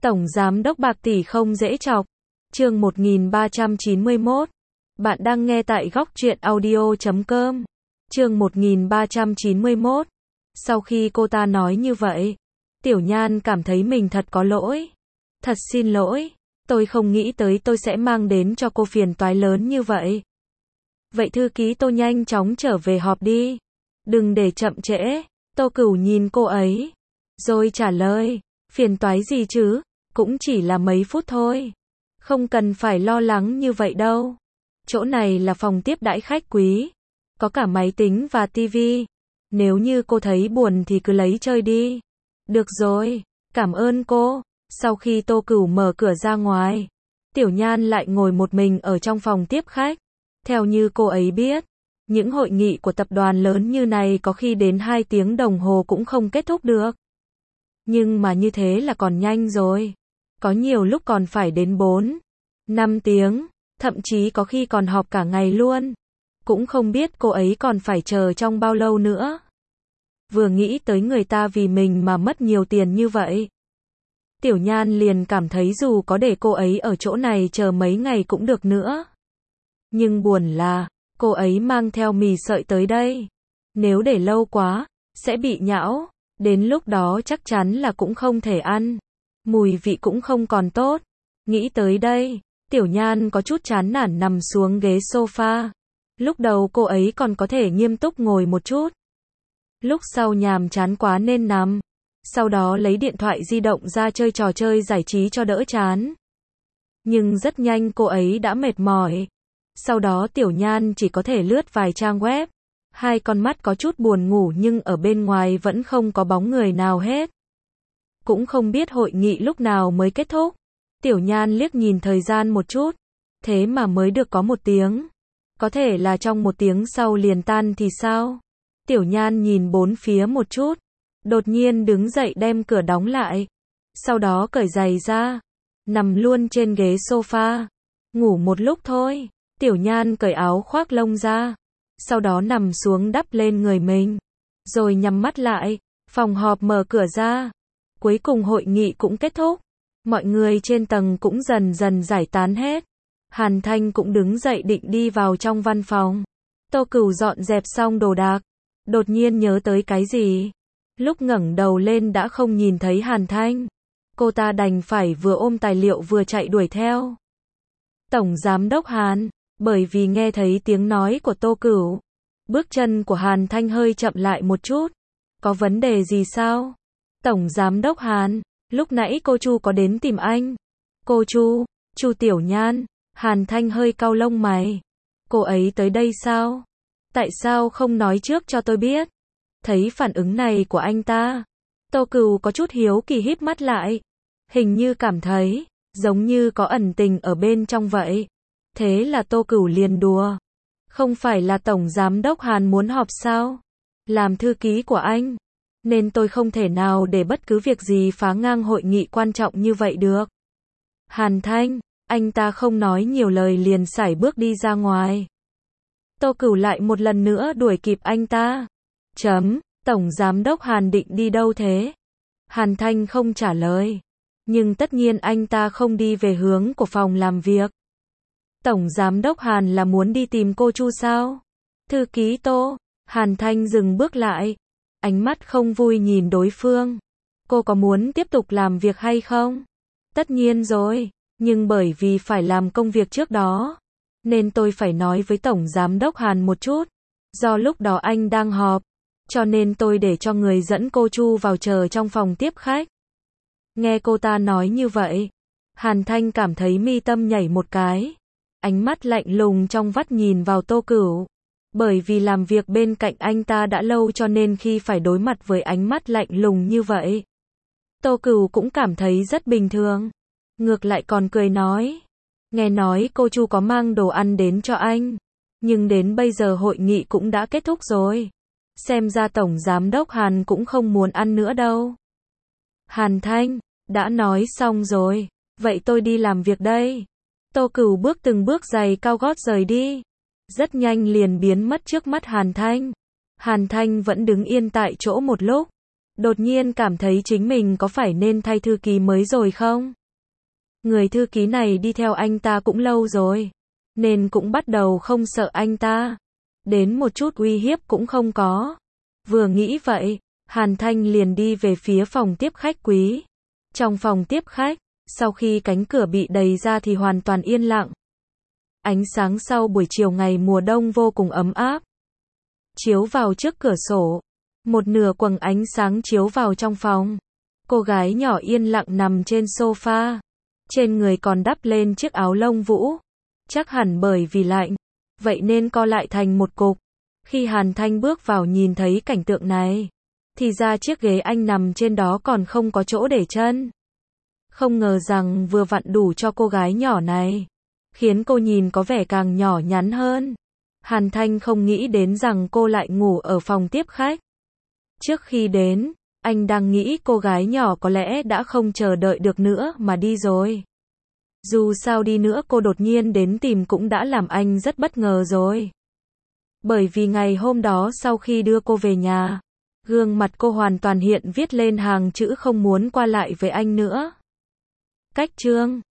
Tổng giám đốc bạc tỷ không dễ chọc. Chương 1391. Bạn đang nghe tại góc truyện audio.com. Chương 1391. Sau khi cô ta nói như vậy, Tiểu Nhan cảm thấy mình thật có lỗi. Thật xin lỗi, tôi không nghĩ tới tôi sẽ mang đến cho cô phiền toái lớn như vậy. Vậy thư ký Tô nhanh chóng trở về họp đi. Đừng để chậm trễ. Tô Cửu nhìn cô ấy, rồi trả lời, phiền toái gì chứ, cũng chỉ là mấy phút thôi. Không cần phải lo lắng như vậy đâu. Chỗ này là phòng tiếp đãi khách quý, có cả máy tính và tivi. Nếu như cô thấy buồn thì cứ lấy chơi đi. Được rồi, cảm ơn cô. Sau khi Tô Cửu mở cửa ra ngoài, Tiểu Nhan lại ngồi một mình ở trong phòng tiếp khách. Theo như cô ấy biết, những hội nghị của tập đoàn lớn như này có khi đến 2 tiếng đồng hồ cũng không kết thúc được. Nhưng mà như thế là còn nhanh rồi. Có nhiều lúc còn phải đến 4, 5 tiếng, thậm chí có khi còn họp cả ngày luôn. Cũng không biết cô ấy còn phải chờ trong bao lâu nữa. Vừa nghĩ tới người ta vì mình mà mất nhiều tiền như vậy, Tiểu Nhan liền cảm thấy dù có để cô ấy ở chỗ này chờ mấy ngày cũng được nữa. Nhưng buồn là, cô ấy mang theo mì sợi tới đây. Nếu để lâu quá, sẽ bị nhão. Đến lúc đó chắc chắn là cũng không thể ăn. Mùi vị cũng không còn tốt. Nghĩ tới đây, Tiểu Nhan có chút chán nản nằm xuống ghế sofa. Lúc đầu cô ấy còn có thể nghiêm túc ngồi một chút. Lúc sau nhàm chán quá nên nằm. Sau đó lấy điện thoại di động ra chơi trò chơi giải trí cho đỡ chán. Nhưng rất nhanh cô ấy đã mệt mỏi. Sau đó Tiểu Nhan chỉ có thể lướt vài trang web. Hai con mắt có chút buồn ngủ nhưng ở bên ngoài vẫn không có bóng người nào hết. Cũng không biết hội nghị lúc nào mới kết thúc. Tiểu Nhan liếc nhìn thời gian một chút. Thế mà mới được có 1 tiếng. Có thể là trong 1 tiếng sau liền tan thì sao? Tiểu Nhan nhìn bốn phía một chút. Đột nhiên đứng dậy đem cửa đóng lại. Sau đó cởi giày ra. Nằm luôn trên ghế sofa. Ngủ một lúc thôi. Tiểu Nhan cởi áo khoác lông ra. Sau đó nằm xuống đắp lên người mình. Rồi nhắm mắt lại. Phòng họp mở cửa ra. Cuối cùng hội nghị cũng kết thúc. Mọi người trên tầng cũng dần dần giải tán hết. Hàn Thanh cũng đứng dậy định đi vào trong văn phòng. Tô Cửu dọn dẹp xong đồ đạc. Đột nhiên nhớ tới cái gì. Lúc ngẩng đầu lên đã không nhìn thấy Hàn Thanh. Cô ta đành phải vừa ôm tài liệu vừa chạy đuổi theo. Tổng giám đốc Hàn. Bởi vì nghe thấy tiếng nói của Tô Cửu, bước chân của Hàn Thanh hơi chậm lại một chút. Có vấn đề gì sao? Tổng giám đốc Hàn, lúc nãy cô Chu có đến tìm anh. Cô Chu, Chu Tiểu Nhan. Hàn Thanh hơi cau lông mày. Cô ấy tới đây sao? Tại sao không nói trước cho tôi biết? Thấy phản ứng này của anh ta, Tô Cửu có chút hiếu kỳ híp mắt lại. Hình như cảm thấy, giống như có ẩn tình ở bên trong vậy. Thế là Tô Cửu liền đùa. Không phải là Tổng Giám đốc Hàn muốn họp sao? Làm thư ký của anh. Nên tôi không thể nào để bất cứ việc gì phá ngang hội nghị quan trọng như vậy được. Hàn Thanh, anh ta không nói nhiều lời liền sải bước đi ra ngoài. Tô Cửu lại một lần nữa đuổi kịp anh ta. Tổng Giám đốc Hàn định đi đâu thế? Hàn Thanh không trả lời. Nhưng tất nhiên anh ta không đi về hướng của phòng làm việc. Tổng Giám đốc Hàn là muốn đi tìm cô Chu sao? Thư ký Tô. Hàn Thanh dừng bước lại. Ánh mắt không vui nhìn đối phương. Cô có muốn tiếp tục làm việc hay không? Tất nhiên rồi. Nhưng bởi vì phải làm công việc trước đó, nên tôi phải nói với Tổng Giám đốc Hàn một chút. Do lúc đó anh đang họp, cho nên tôi để cho người dẫn cô Chu vào chờ trong phòng tiếp khách. Nghe cô ta nói như vậy, Hàn Thanh cảm thấy mi tâm nhảy một cái. Ánh mắt lạnh lùng trong vắt nhìn vào Tô Cửu. Bởi vì làm việc bên cạnh anh ta đã lâu cho nên khi phải đối mặt với ánh mắt lạnh lùng như vậy, Tô Cửu cũng cảm thấy rất bình thường. Ngược lại còn cười nói. Nghe nói cô Chu có mang đồ ăn đến cho anh. Nhưng đến bây giờ hội nghị cũng đã kết thúc rồi. Xem ra Tổng Giám đốc Hàn cũng không muốn ăn nữa đâu. Hàn Thanh, đã nói xong rồi. Vậy tôi đi làm việc đây. Tô Cửu bước từng bước giày cao gót rời đi. Rất nhanh liền biến mất trước mắt Hàn Thanh. Hàn Thanh vẫn đứng yên tại chỗ một lúc. Đột nhiên cảm thấy chính mình có phải nên thay thư ký mới rồi không? Người thư ký này đi theo anh ta cũng lâu rồi, nên cũng bắt đầu không sợ anh ta. Đến một chút uy hiếp cũng không có. Vừa nghĩ vậy, Hàn Thanh liền đi về phía phòng tiếp khách quý. Trong phòng tiếp khách, sau khi cánh cửa bị đẩy ra thì hoàn toàn yên lặng. Ánh sáng sau buổi chiều ngày mùa đông vô cùng ấm áp, chiếu vào trước cửa sổ. Một nửa quầng ánh sáng chiếu vào trong phòng. Cô gái nhỏ yên lặng nằm trên sofa. Trên người còn đắp lên chiếc áo lông vũ. Chắc hẳn bởi vì lạnh, vậy nên co lại thành một cục. Khi Hàn Thanh bước vào nhìn thấy cảnh tượng này, thì ra chiếc ghế anh nằm trên đó còn không có chỗ để chân. Không ngờ rằng vừa vặn đủ cho cô gái nhỏ này, khiến cô nhìn có vẻ càng nhỏ nhắn hơn. Hàn Thanh không nghĩ đến rằng cô lại ngủ ở phòng tiếp khách. Trước khi đến, anh đang nghĩ cô gái nhỏ có lẽ đã không chờ đợi được nữa mà đi rồi. Dù sao đi nữa cô đột nhiên đến tìm cũng đã làm anh rất bất ngờ rồi. Bởi vì ngày hôm đó sau khi đưa cô về nhà, gương mặt cô hoàn toàn hiện viết lên hàng chữ không muốn qua lại với anh nữa. Cách chương